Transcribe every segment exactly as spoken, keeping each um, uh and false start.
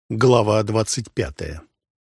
Глава двадцать пятая.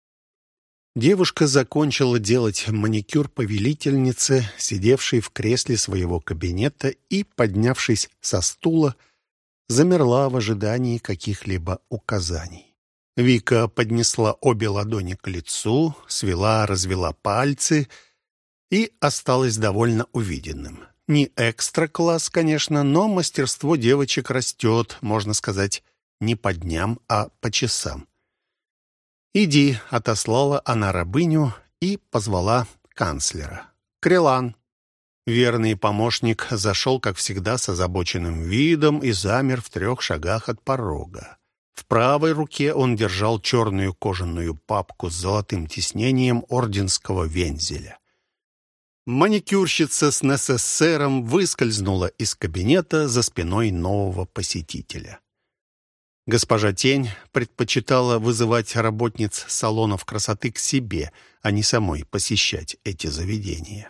Девушка закончила делать маникюр повелительнице, сидевшей в кресле своего кабинета, и, поднявшись со стула, замерла в ожидании каких-либо указаний. Вика поднесла обе ладони к лицу, свела, развела пальцы и осталась довольно увиденным. Не экстра-класс, конечно, но мастерство девочек растет, можно сказать, не по дням, а по часам. «Иди», — отослала она рабыню и позвала канцлера. «Крелан». Верный помощник зашел, как всегда, с озабоченным видом и замер в трех шагах от порога. В правой руке он держал черную кожаную папку с золотым тиснением орденского вензеля. Маникюрщица с несессером выскользнула из кабинета за спиной нового посетителя. Госпожа Тень предпочитала вызывать работниц салонов красоты к себе, а не самой посещать эти заведения.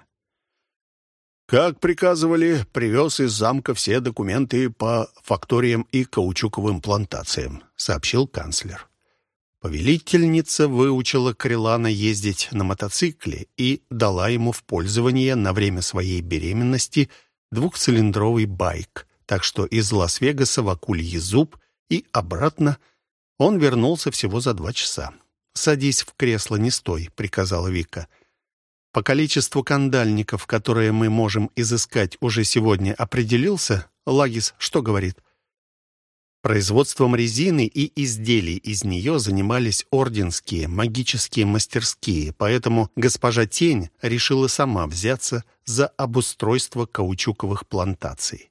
«Как приказывали, привез из замка все документы по факториям и каучуковым плантациям», — сообщил канцлер. Повелительница выучила Крелана ездить на мотоцикле и дала ему в пользование на время своей беременности двухцилиндровый байк, так что из Лас-Вегаса в Акульи зуб и обратно он вернулся всего за два часа. «Садись в кресло, не стой», — приказала Вика. «По количеству кандальников, которые мы можем изыскать, уже сегодня определился? Лагис что говорит?» Производством резины и изделий из нее занимались орденские магические мастерские, поэтому госпожа Тень решила сама взяться за обустройство каучуковых плантаций.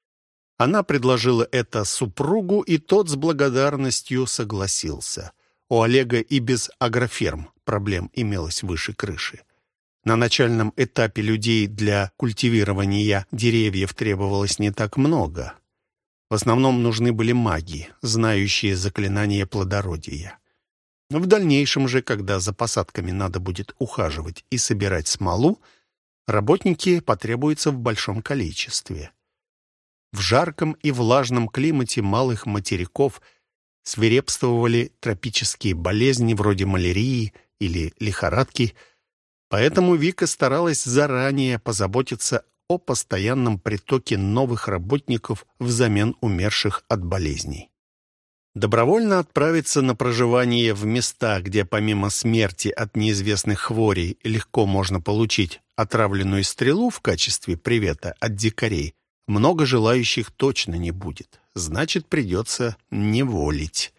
Она предложила это супругу, и тот с благодарностью согласился. У Олега и без агроферм проблем имелось выше крыши. На начальном этапе людей для культивирования деревьев требовалось не так много. В основном нужны были маги, знающие заклинания плодородия. В дальнейшем же, когда за посадками надо будет ухаживать и собирать смолу, работники потребуются в большом количестве. В жарком и влажном климате малых материков свирепствовали тропические болезни вроде малярии или лихорадки, поэтому Вика старалась заранее позаботиться о постоянном притоке новых работников взамен умерших от болезней. Добровольно отправиться на проживание в места, где помимо смерти от неизвестных хворей легко можно получить отравленную стрелу в качестве привета от дикарей, много желающих точно не будет. Значит, придется неволить.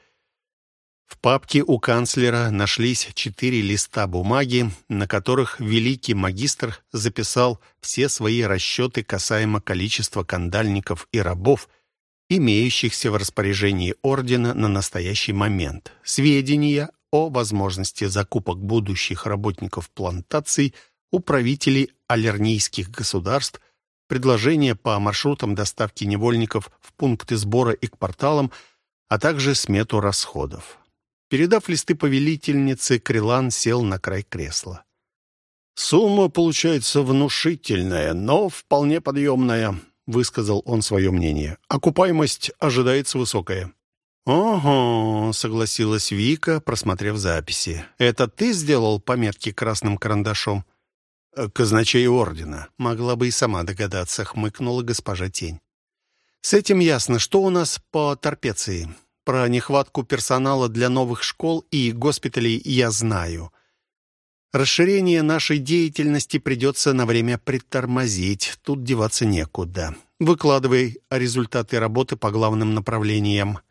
В папке у канцлера нашлись четыре листа бумаги, на которых великий магистр записал все свои расчеты касаемо количества кандальников и рабов, имеющихся в распоряжении ордена на настоящий момент, сведения о возможности закупок будущих работников плантаций у правителей алернийских государств, предложения по маршрутам доставки невольников в пункты сбора и к порталам, а также смету расходов. Передав листы повелительнице, Крелан сел на край кресла. «Сумма получается внушительная, но вполне подъемная», — высказал он свое мнение. «Окупаемость ожидается высокая». «Ого», — согласилась Вика, просмотрев записи. «Это ты сделал пометки красным карандашом?» «Казначей ордена. Могла бы и сама догадаться», — хмыкнула госпожа Тень. «С этим ясно. Что у нас по торпеции? Про нехватку персонала для новых школ и госпиталей я знаю. Расширение нашей деятельности придется на время притормозить. Тут деваться некуда. Выкладывай результаты работы по главным направлениям».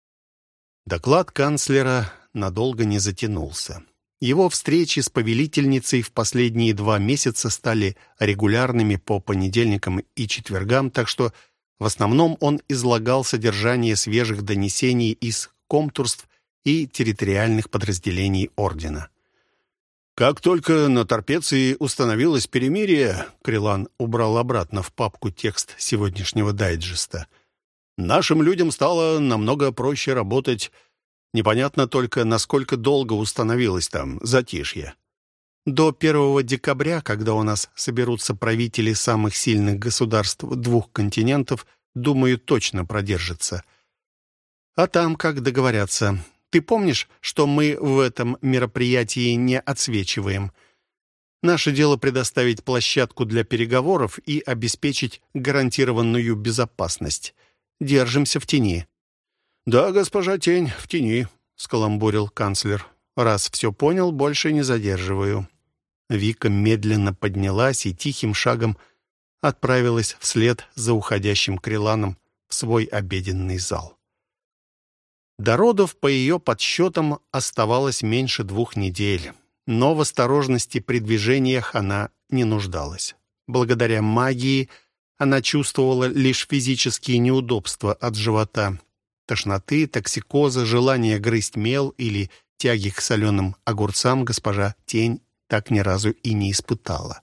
Доклад канцлера надолго не затянулся. Его встречи с повелительницей в последние два месяца стали регулярными по понедельникам и четвергам, так что в основном он излагал содержание свежих донесений из комтурств и территориальных подразделений ордена. «Как только на Торпеции установилось перемирие», Крелан убрал обратно в папку текст сегодняшнего дайджеста, «нашим людям стало намного проще работать. Непонятно только, насколько долго установилось там затишье. До первого декабря, когда у нас соберутся правители самых сильных государств двух континентов, думаю, точно продержится. А там как договорятся. Ты помнишь, что мы в этом мероприятии не отсвечиваем? Наше дело предоставить площадку для переговоров и обеспечить гарантированную безопасность. Держимся в тени». «Да, госпожа Тень, в тени», — скаламбурил канцлер. «Раз все понял, больше не задерживаю». Вика медленно поднялась и тихим шагом отправилась вслед за уходящим Криланом в свой обеденный зал. До родов, по ее подсчетам, оставалось меньше двух недель, но в осторожности при движениях она не нуждалась. Благодаря магии она чувствовала лишь физические неудобства от живота, тошноты, токсикоза, желание грызть мел или тяги к соленым огурцам госпожа Тень так ни разу и не испытала.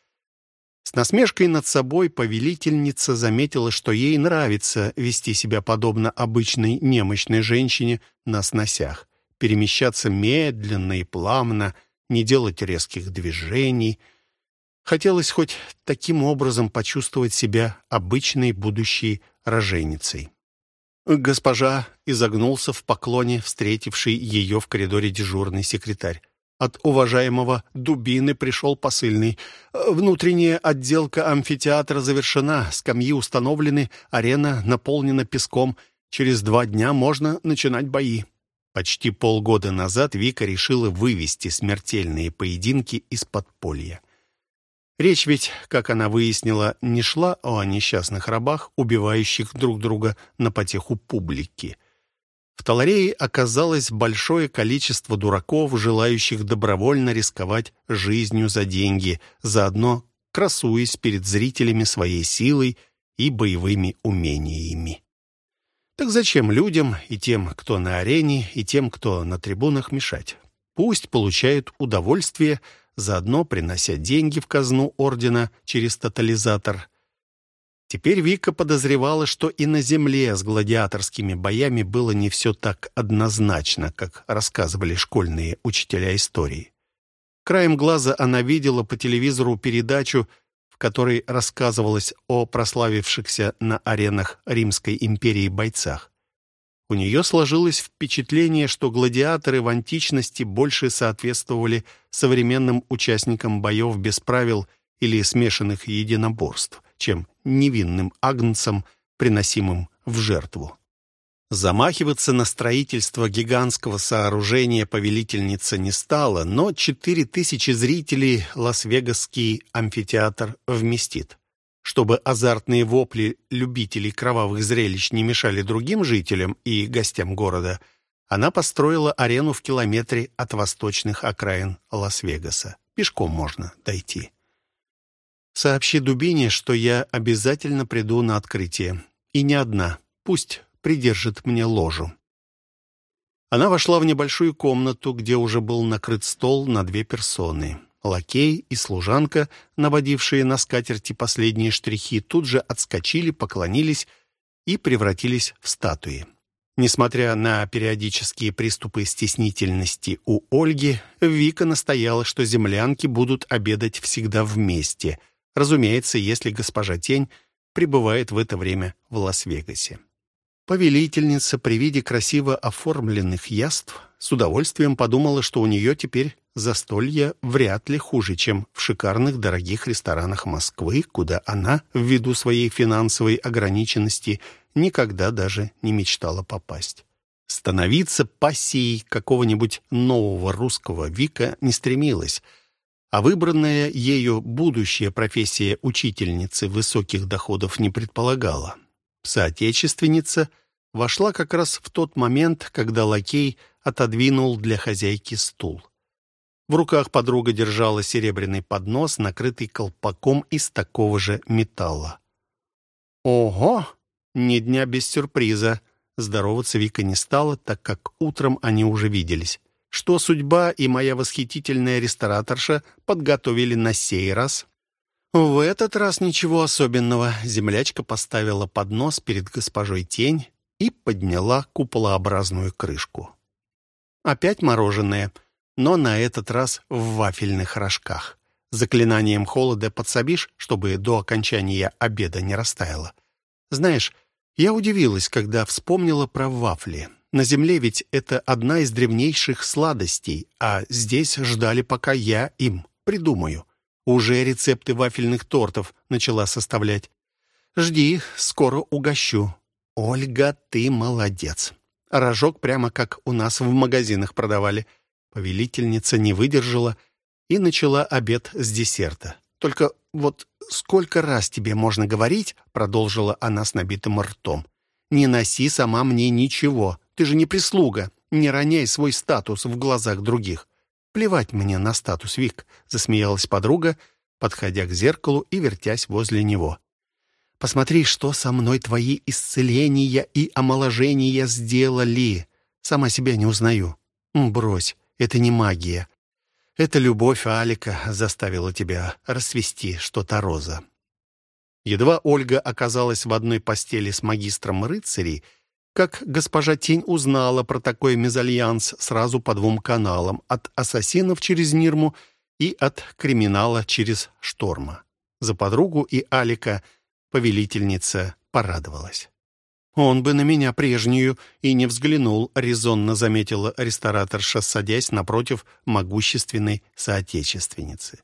С насмешкой над собой повелительница заметила, что ей нравится вести себя подобно обычной немощной женщине на сносях, перемещаться медленно и плавно, не делать резких движений. Хотелось хоть таким образом почувствовать себя обычной будущей роженицей. «Госпожа», — изогнулся в поклоне встретивший ее в коридоре дежурный секретарь. «От уважаемого Дубины пришел посыльный. Внутренняя отделка амфитеатра завершена, скамьи установлены, арена наполнена песком. Через два дня можно начинать бои». Почти полгода назад Вика решила вывести смертельные поединки из подполья. Речь ведь, как она выяснила, не шла о несчастных рабах, убивающих друг друга на потеху публики. В Таларее оказалось большое количество дураков, желающих добровольно рисковать жизнью за деньги, заодно красуясь перед зрителями своей силой и боевыми умениями. Так зачем людям и тем, кто на арене, и тем, кто на трибунах, мешать? Пусть получают удовольствие, заодно принося деньги в казну ордена через тотализатор. Теперь Вика подозревала, что и на земле с гладиаторскими боями было не все так однозначно, как рассказывали школьные учителя истории. Краем глаза она видела по телевизору передачу, в которой рассказывалось о прославившихся на аренах Римской империи бойцах. У нее сложилось впечатление, что гладиаторы в античности больше соответствовали современным участникам боев без правил или смешанных единоборств, чем невинным агнцам, приносимым в жертву. Замахиваться на строительство гигантского сооружения повелительница не стала, но четыре тысячи зрителей Лас-Вегасский амфитеатр вместит. Чтобы азартные вопли любителей кровавых зрелищ не мешали другим жителям и гостям города, она построила арену в километре от восточных окраин Лас-Вегаса. Пешком можно дойти. «Сообщи Дубине, что я обязательно приду на открытие. И не одна. Пусть придержит мне ложу». Она вошла в небольшую комнату, где уже был накрыт стол на две персоны. Лакей и служанка, наводившие на скатерти последние штрихи, тут же отскочили, поклонились и превратились в статуи. Несмотря на периодические приступы стеснительности у Ольги, Вика настояла, что землянки будут обедать всегда вместе, разумеется, если госпожа Тень пребывает в это время в Лас-Вегасе. Повелительница при виде красиво оформленных яств с удовольствием подумала, что у нее теперь застолье вряд ли хуже, чем в шикарных дорогих ресторанах Москвы, куда она, ввиду своей финансовой ограниченности, никогда даже не мечтала попасть. Становиться пассией какого-нибудь нового русского Вика не стремилась, а выбранная ею будущая профессия учительницы высоких доходов не предполагала. Соотечественница вошла как раз в тот момент, когда лакей отодвинул для хозяйки стул. В руках подруга держала серебряный поднос, накрытый колпаком из такого же металла. «Ого! Ни дня без сюрприза!» Здороваться Вика не стала, так как утром они уже виделись. Что судьба и моя восхитительная рестораторша подготовили на сей раз? В этот раз ничего особенного. Землячка поставила поднос перед госпожой Тень и подняла куполообразную крышку. Опять мороженое, но на этот раз в вафельных рожках. Заклинанием холода подсобишь, чтобы до окончания обеда не растаяло. Знаешь, я удивилась, когда вспомнила про вафли. На земле ведь это одна из древнейших сладостей, а здесь ждали, пока я им придумаю. Уже рецепты вафельных тортов начала составлять. Жди, скоро угощу. Ольга, ты молодец. Рожок прямо как у нас в магазинах продавали. Повелительница не выдержала и начала обед с десерта. Только вот сколько раз тебе можно говорить, продолжила она с набитым ртом. Не носи сама мне ничего. Ты же не прислуга. Не роняй свой статус в глазах других. Плевать мне на статус, Вик, засмеялась подруга, подходя к зеркалу и вертясь возле него. Посмотри, что со мной твои исцеления и омоложения сделали. Сама себя не узнаю. Брось, это не магия. Это любовь Алика заставила тебя расцвести что-то роза. Едва Ольга оказалась в одной постели с магистром рыцарей, как госпожа Тень узнала про такой мезальянс сразу по двум каналам: от ассасинов через Нирму и от криминала через Шторма. За подругу и Алика повелительница порадовалась. «Он бы на меня прежнюю и не взглянул», — резонно заметила рестораторша, садясь напротив могущественной соотечественницы.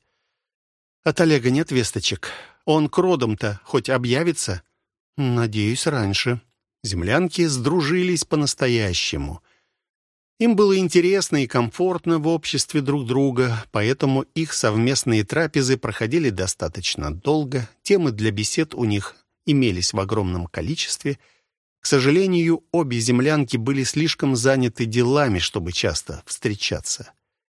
«От Олега нет весточек. Он к родам-то хоть объявится?» «Надеюсь, раньше». Землянки сдружились по-настоящему. Им было интересно и комфортно в обществе друг друга, поэтому их совместные трапезы проходили достаточно долго, темы для бесед у них имелись в огромном количестве. К сожалению, обе землянки были слишком заняты делами, чтобы часто встречаться.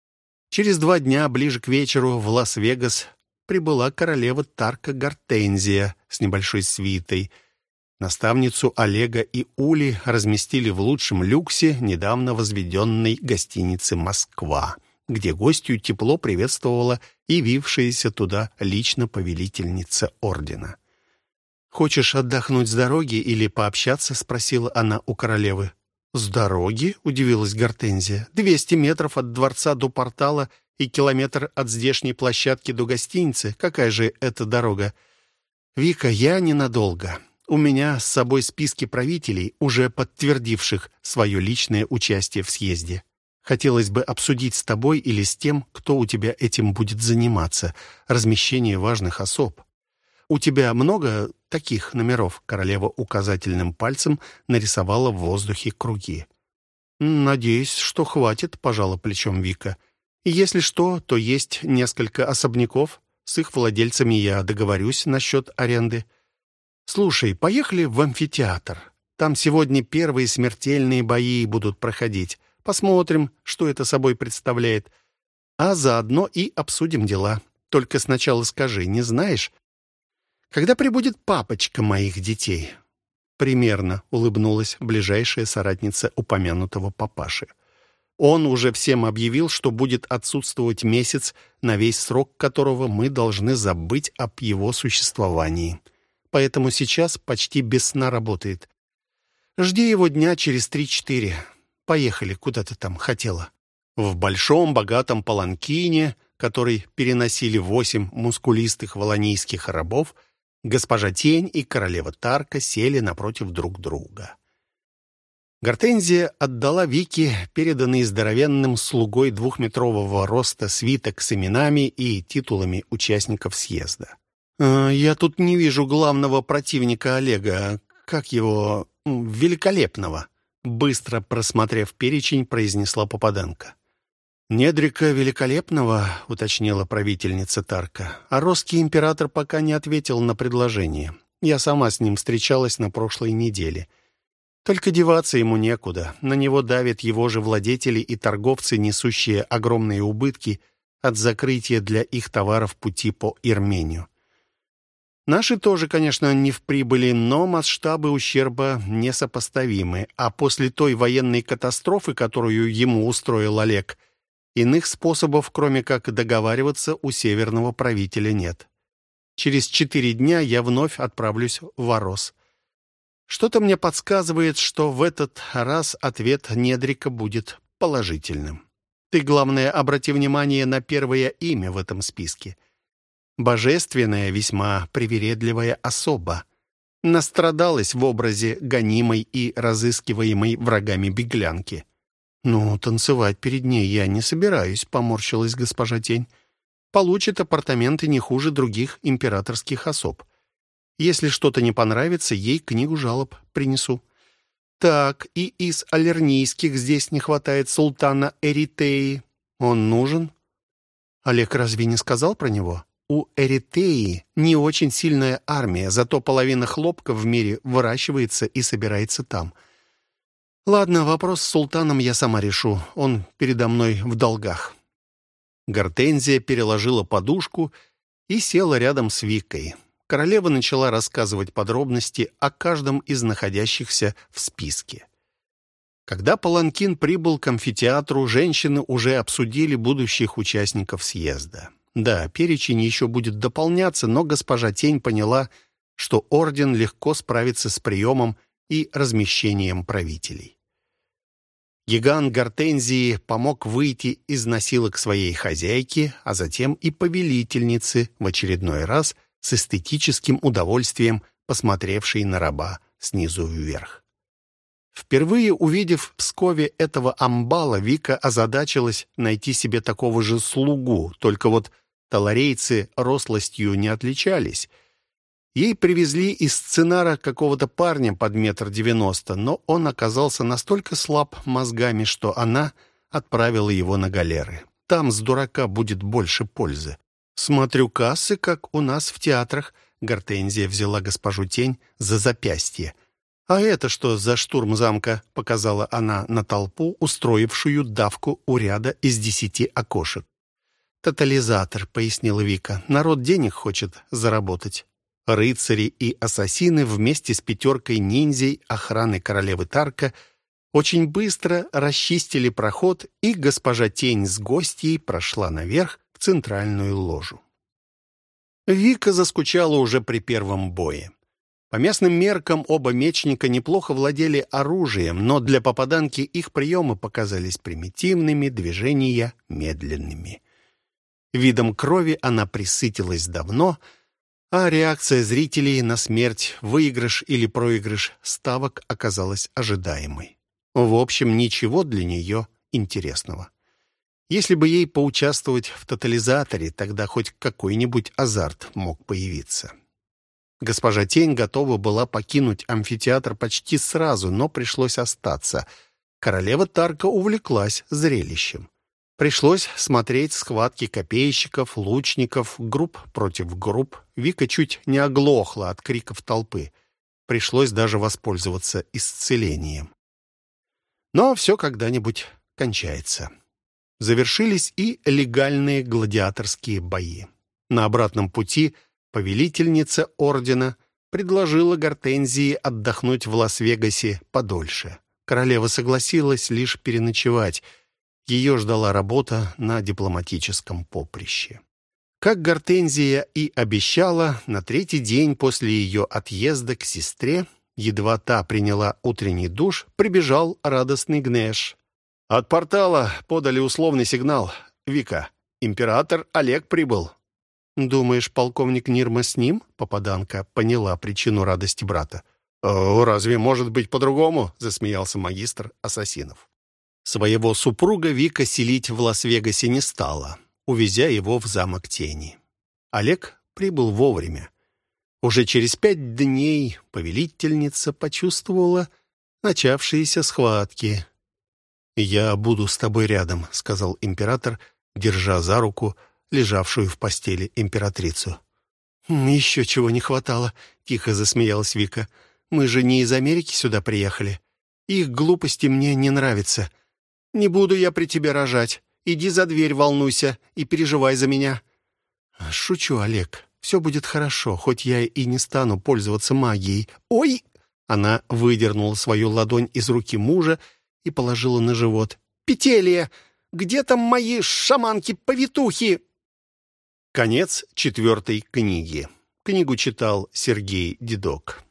Через два дня, ближе к вечеру, в Лас-Вегас прибыла королева Тарка Гортензия с небольшой свитой. Наставницу Олега и Ули разместили в лучшем люксе недавно возведенной гостиницы «Москва», где гостью тепло приветствовала явившаяся туда лично повелительница ордена. «Хочешь отдохнуть с дороги или пообщаться?» — спросила она у королевы. «С дороги?» — удивилась Гортензия. «Двести метров от дворца до портала и километр от здешней площадки до гостиницы. Какая же это дорога?» «Вика, я ненадолго. У меня с собой списки правителей, уже подтвердивших свое личное участие в съезде. Хотелось бы обсудить с тобой или с тем, кто у тебя этим будет заниматься, размещение важных особ. У тебя много таких номеров?» Королева указательным пальцем нарисовала в воздухе круги. «Надеюсь, что хватит», — пожала плечом Вика. «Если что, то есть несколько особняков. С их владельцами я договорюсь насчет аренды. Слушай, поехали в амфитеатр. Там сегодня первые смертельные бои будут проходить. Посмотрим, что это собой представляет. А заодно и обсудим дела. Только сначала скажи, не знаешь, когда прибудет папочка моих детей?» «Примерно», — улыбнулась ближайшая соратница упомянутого папаши. «Он уже всем объявил, что будет отсутствовать месяц, на весь срок которого мы должны забыть об его существовании. Поэтому сейчас почти без сна работает. Жди его дня через три-четыре. Поехали, куда ты там хотела». В большом богатом паланкине, который переносили восемь мускулистых волонийских рабов, госпожа Тень и королева Тарка сели напротив друг друга. Гортензия отдала Вике переданный здоровенным слугой двухметрового роста свиток с именами и титулами участников съезда. «Я тут не вижу главного противника Олега. Как его? Великолепного?» Быстро просмотрев перечень, произнесла попаданка. «Недрика Великолепного», — уточнила правительница Тарка. «А русский император пока не ответил на предложение. Я сама с ним встречалась на прошлой неделе. Только деваться ему некуда. На него давят его же владетели и торговцы, несущие огромные убытки от закрытия для их товаров пути по Ирмению. Наши тоже, конечно, не в прибыли, но масштабы ущерба несопоставимы. А после той военной катастрофы, которую ему устроил Олег, иных способов, кроме как договариваться, у северного правителя нет. Через четыре дня я вновь отправлюсь в Орос. Что-то мне подсказывает, что в этот раз ответ Недрика будет положительным. Ты, главное, обрати внимание на первое имя в этом списке. Божественная, весьма привередливая особа. Настрадалась в образе гонимой и разыскиваемой врагами беглянки. «Ну, танцевать перед ней я не собираюсь», — поморщилась госпожа Тень. «Получит апартаменты не хуже других императорских особ. Если что-то не понравится, ей книгу жалоб принесу. Так, и из алернийских здесь не хватает султана Эритеи. Он нужен?» «Олег разве не сказал про него? У Эритеи не очень сильная армия, зато половина хлопка в мире выращивается и собирается там. Ладно, вопрос с султаном я сама решу. Он передо мной в долгах». Гортензия переложила подушку и села рядом с Викой. Королева начала рассказывать подробности о каждом из находящихся в списке. Когда паланкин прибыл к амфитеатру, женщины уже обсудили будущих участников съезда. Да, перечень еще будет дополняться, но госпожа Тень поняла, что орден легко справится с приемом и размещением правителей. Гигант Гортензии помог выйти из насилок своей хозяйки, а затем и повелительницы, в очередной раз с эстетическим удовольствием посмотревшей на раба снизу вверх. Впервые увидев в Пскове этого амбала, Вика озадачилась найти себе такого же слугу, только вот таларейцы рослостью не отличались. Ей привезли из сценара какого-то парня под метр девяносто, но он оказался настолько слаб мозгами, что она отправила его на галеры. Там с дурака будет больше пользы. «Смотрю кассы, как у нас в театрах», — Гортензия взяла госпожу Тень за запястье. «А это что за штурм замка?» — показала она на толпу, устроившую давку у ряда из десяти окошек. «Тотализатор», — пояснила Вика. «Народ денег хочет заработать». Рыцари и ассасины вместе с пятеркой ниндзей охраны королевы Тарка очень быстро расчистили проход, и госпожа Тень с гостьей прошла наверх в центральную ложу. Вика заскучала уже при первом бое. По местным меркам оба мечника неплохо владели оружием, но для попаданки их приемы показались примитивными, движения медленными. Видом крови она присытилась давно, а реакция зрителей на смерть, выигрыш или проигрыш ставок оказалась ожидаемой. В общем, ничего для нее интересного. Если бы ей поучаствовать в тотализаторе, тогда хоть какой-нибудь азарт мог появиться. Госпожа Тень готова была покинуть амфитеатр почти сразу, но пришлось остаться. Королева Тарка увлеклась зрелищем. Пришлось смотреть схватки копейщиков, лучников, групп против групп. Вика чуть не оглохла от криков толпы. Пришлось даже воспользоваться исцелением. Но все когда-нибудь кончается. Завершились и легальные гладиаторские бои. На обратном пути повелительница ордена предложила Гортензии отдохнуть в Лас-Вегасе подольше. Королева согласилась лишь переночевать. Ее ждала работа на дипломатическом поприще. Как Гортензия и обещала, на третий день после ее отъезда к сестре, едва та приняла утренний душ, прибежал радостный Гнеш. «От портала подали условный сигнал. Вика, император Олег прибыл». «Думаешь, полковник Нирма с ним?» Попаданка поняла причину радости брата. «О, разве может быть по-другому?» — засмеялся магистр ассасинов. Своего супруга Вика селить в Лас-Вегасе не стала, увезя его в замок Тени. Олег прибыл вовремя. Уже через пять дней повелительница почувствовала начавшиеся схватки. «Я буду с тобой рядом», — сказал император, держа за руку лежавшую в постели императрицу. «Еще чего не хватало», — тихо засмеялась Вика. «Мы же не из Америки сюда приехали. Их глупости мне не нравятся. Не буду я при тебе рожать. Иди за дверь, волнуйся и переживай за меня». «Шучу, Олег. Все будет хорошо, хоть я и не стану пользоваться магией». «Ой!» Она выдернула свою ладонь из руки мужа и положила на живот. «Петелия! Где там мои шаманки-повитухи?» Конец четвертой книги. Книгу читал Сергей Дедок.